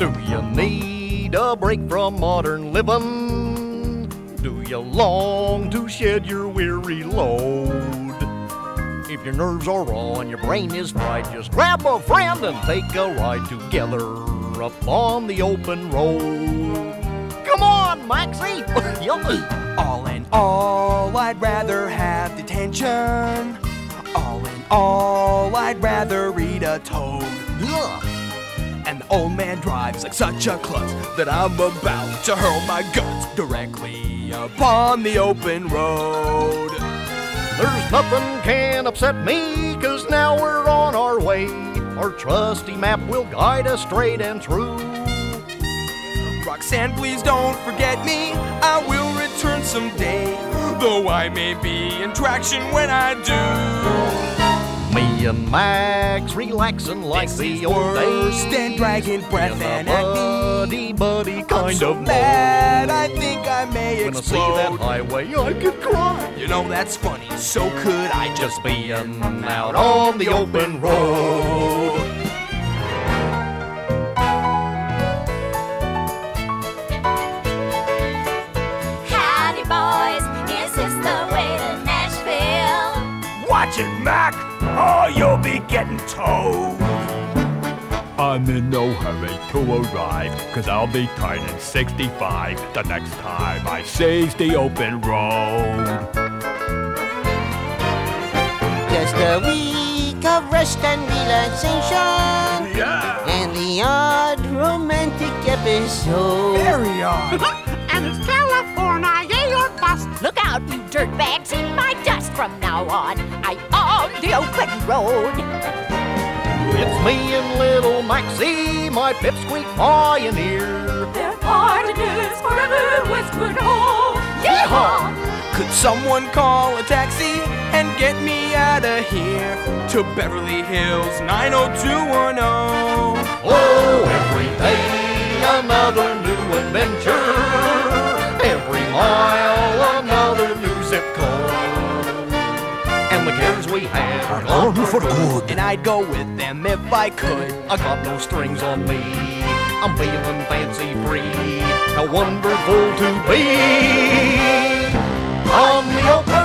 Do you need a break from modern living? Do you long to shed your weary load? If your nerves are raw and your brain is fried, just grab a friend and take a ride together up on the open road. Come on, Maxie! All in all, I'd rather have detention. All in all, I'd rather read a toad. And the old man drives like such a klutz that I'm about to hurl my guts directly upon the open road. There's nothing can upset me, 'cause now we're on our way. Our trusty map will guide us straight and true. Roxanne, please don't forget me. I will return someday, though I may be in traction when I do. Me and Max relaxing like This the is old worse days. than dragon breath and acne. Buddy I'm kind so of mad, mode. I think I may When I see explode. that highway, I could cry. You know, that's funny, so could I Just being out on the open road. Howdy, boys. Is this the way to Nashville? Watch it, Mac, or you'll be getting towed. I'm in no hurry to arrive, 'cause I'll be turning 65 the next time I seize the open road. Just a week of rest and relaxation, Yeah! and the odd romantic episode. Very odd. And it's California, yeah, you're bust. Look out, you dirtbags, in my dust from now on. I own the open road. It's me and little Maxie, my pipsqueak pioneer. Their partners forever westward home. Yeehaw! Could someone call a taxi and get me out of here to Beverly Hills 90210? Oh, every day another new adventure. Every mile another new zip code. And the cares we have are gone for good. And I'd go with them if I could. I got no strings on me. I'm feeling fancy free. How wonderful to be on the open